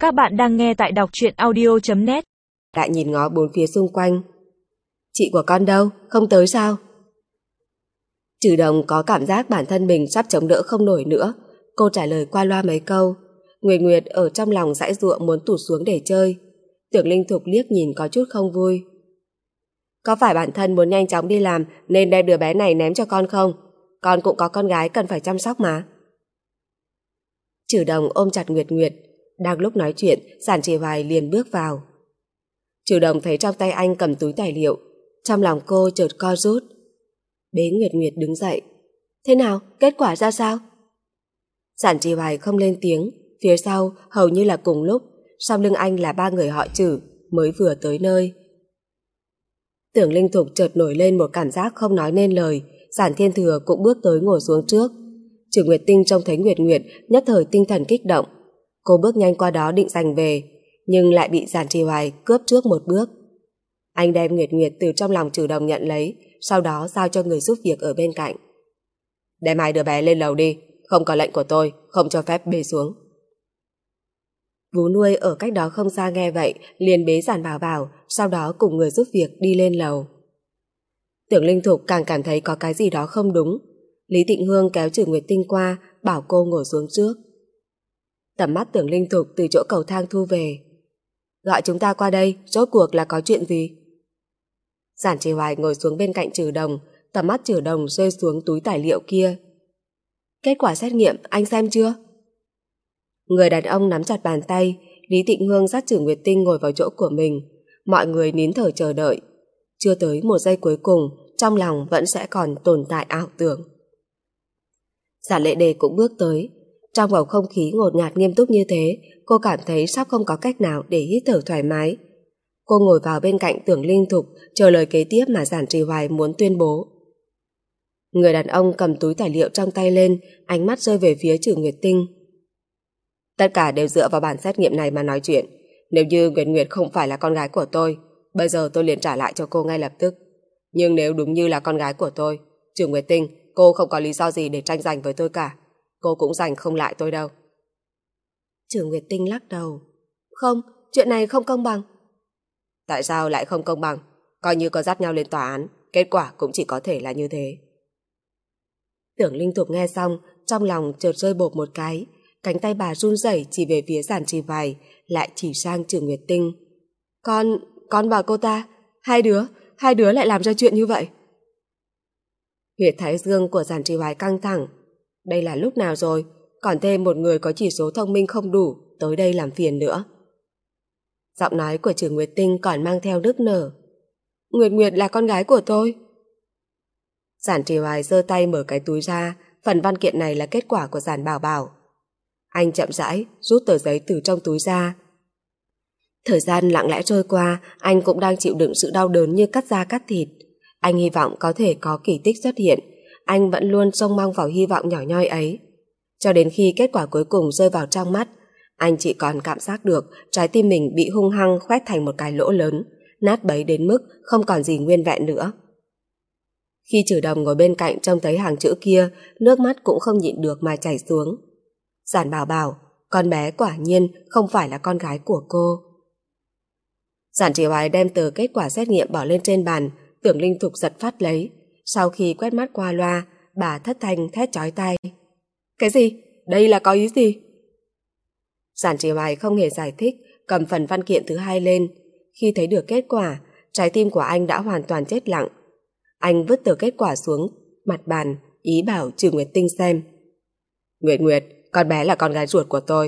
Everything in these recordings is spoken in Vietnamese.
Các bạn đang nghe tại đọc truyện audio.net. Lại nhìn ngó bốn phía xung quanh. Chị của con đâu? Không tới sao? Trừ Đồng có cảm giác bản thân mình sắp chống đỡ không nổi nữa. Cô trả lời qua loa mấy câu. Nguyệt Nguyệt ở trong lòng giãy giụa muốn tụt xuống để chơi. Tưởng Linh Thục liếc nhìn có chút không vui. Có phải bản thân muốn nhanh chóng đi làm nên đem đứa bé này ném cho con không? Con cũng có con gái cần phải chăm sóc mà. Trừ Đồng ôm chặt Nguyệt Nguyệt. Đang lúc nói chuyện, Giản Trì Hoài liền bước vào. Trừ Đồng thấy trong tay anh cầm túi tài liệu. Trong lòng cô chợt co rút. Bế Nguyệt Nguyệt đứng dậy. Thế nào? Kết quả ra sao? Giản Trì Hoài không lên tiếng. Phía sau hầu như là cùng lúc, sau lưng anh là ba người họ Trừ mới vừa tới nơi. Tưởng Linh Thục chợt nổi lên một cảm giác không nói nên lời. Giản Thiên Thừa cũng bước tới ngồi xuống trước. Trừ Nguyệt Tinh trông thấy Nguyệt Nguyệt nhất thời tinh thần kích động. Cô bước nhanh qua đó định giành về, nhưng lại bị Giản Trì Hoài cướp trước một bước. Anh đem Nguyệt Nguyệt từ trong lòng Trừ Đồng nhận lấy, sau đó giao cho người giúp việc ở bên cạnh. Đem hai đứa bé lên lầu đi, không có lệnh của tôi, không cho phép bế xuống. Vú nuôi ở cách đó không xa nghe vậy, liền bế Giản Bảo Bảo, sau đó cùng người giúp việc đi lên lầu. Tưởng Linh Thục càng cảm thấy có cái gì đó không đúng. Lý Tịnh Hương kéo Trừ Nguyệt Tinh qua, bảo cô ngồi xuống trước. Tầm mắt Tưởng Linh Thục từ chỗ cầu thang thu về. Gọi chúng ta qua đây, rốt cuộc là có chuyện gì? Giản Trì Hoài ngồi xuống bên cạnh Trừ Đồng, tầm mắt Trừ Đồng rơi xuống túi tài liệu kia. Kết quả xét nghiệm, anh xem chưa? Người đàn ông nắm chặt bàn tay, Lý Tịnh Hương dắt Trừ Nguyệt Tinh ngồi vào chỗ của mình. Mọi người nín thở chờ đợi. Chưa tới một giây cuối cùng, trong lòng vẫn sẽ còn tồn tại ảo tưởng. Giản Lệ Đề cũng bước tới. Trong bầu không khí ngột ngạt nghiêm túc như thế, cô cảm thấy sắp không có cách nào để hít thở thoải mái. Cô ngồi vào bên cạnh Tưởng Linh Thục, chờ lời kế tiếp mà Giản Trì Hoài muốn tuyên bố. Người đàn ông cầm túi tài liệu trong tay lên, ánh mắt rơi về phía Trừ Nguyệt Tinh. Tất cả đều dựa vào bản xét nghiệm này mà nói chuyện. Nếu như Nguyệt Nguyệt không phải là con gái của tôi, bây giờ tôi liền trả lại cho cô ngay lập tức. Nhưng nếu đúng như là con gái của tôi, Trừ Nguyệt Tinh, cô không có lý do gì để tranh giành với tôi cả. Cô cũng giành không lại tôi đâu. Trừ Nguyệt Tinh lắc đầu. Không, chuyện này không công bằng. Tại sao lại không công bằng? Coi như có dắt nhau lên tòa án, kết quả cũng chỉ có thể là như thế. Tưởng Linh Thục nghe xong, trong lòng chợt rơi bột một cái. Cánh tay bà run rẩy chỉ về phía Giản Trì Hoài, lại chỉ sang Trừ Nguyệt Tinh. Con và cô ta, hai đứa lại làm ra chuyện như vậy. Huyệt thái dương của Giản Trì Hoài căng thẳng. Đây là lúc nào rồi, còn thêm một người có chỉ số thông minh không đủ tới đây làm phiền nữa. Giọng nói của Trừ Nguyệt Tinh còn mang theo nức nở. Nguyệt Nguyệt là con gái của tôi. Giản Trì Hoài giơ tay mở cái túi ra, phần văn kiện này là kết quả của Giản Bảo Bảo. Anh chậm rãi rút tờ giấy từ trong túi ra. Thời gian lặng lẽ trôi qua, anh cũng đang chịu đựng sự đau đớn như cắt da cắt thịt. Anh hy vọng có thể có kỳ tích xuất hiện. Anh vẫn luôn trông mong vào hy vọng nhỏ nhoi ấy. Cho đến khi kết quả cuối cùng rơi vào trong mắt, anh chỉ còn cảm giác được trái tim mình bị hung hăng khoét thành một cái lỗ lớn, nát bấy đến mức không còn gì nguyên vẹn nữa. Khi Trừ Đồng ngồi bên cạnh trông thấy hàng chữ kia, nước mắt cũng không nhịn được mà chảy xuống. Giản Bảo Bảo, con bé quả nhiên không phải là con gái của cô. Giản Trì Hoài đem tờ kết quả xét nghiệm bỏ lên trên bàn, Tưởng Linh Thục giật phát lấy. Sau khi quét mắt qua loa, bà thất thanh thét chói tai. Cái gì? Đây là có ý gì? Giản Trì Hoài không hề giải thích, cầm phần văn kiện thứ hai lên. Khi thấy được kết quả, trái tim của anh đã hoàn toàn chết lặng. Anh vứt tờ kết quả xuống mặt bàn, ý bảo Trừ Nguyệt Tinh xem. Nguyệt Nguyệt, con bé là con gái ruột của tôi.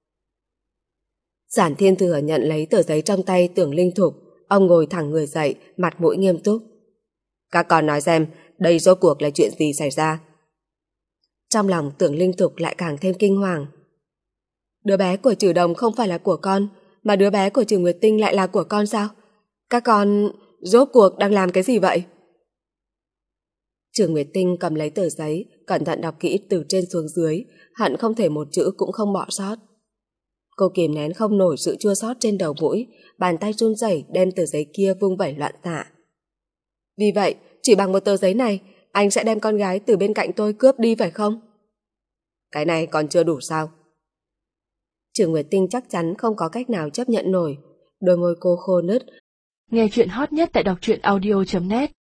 Giản Thiên Thừa nhận lấy tờ giấy trong tay Tưởng Linh Thục. Ông ngồi thẳng người dậy, mặt mũi nghiêm túc. Các con nói xem, đây rốt cuộc là chuyện gì xảy ra? Trong lòng Tưởng Linh Thục lại càng thêm kinh hoàng. Đứa bé của Trừ Đồng không phải là của con, mà đứa bé của Trừ Nguyệt Tinh lại là của con sao? Các con rốt cuộc đang làm cái gì vậy? Trừ Nguyệt Tinh cầm lấy tờ giấy, cẩn thận đọc kỹ từ trên xuống dưới, hận không thể một chữ cũng không bỏ sót. Cô kìm nén không nổi sự chua xót trên đầu mũi, bàn tay run rẩy đem tờ giấy kia vung vẩy loạn xạ. Vì vậy, chỉ bằng một tờ giấy này, anh sẽ đem con gái từ bên cạnh tôi cướp đi phải không? Cái này còn chưa đủ sao? Trừ Nguyệt Tinh chắc chắn không có cách nào chấp nhận nổi. Đôi môi cô khô nứt. Nghe chuyện hot nhất tại đọc truyện audio.net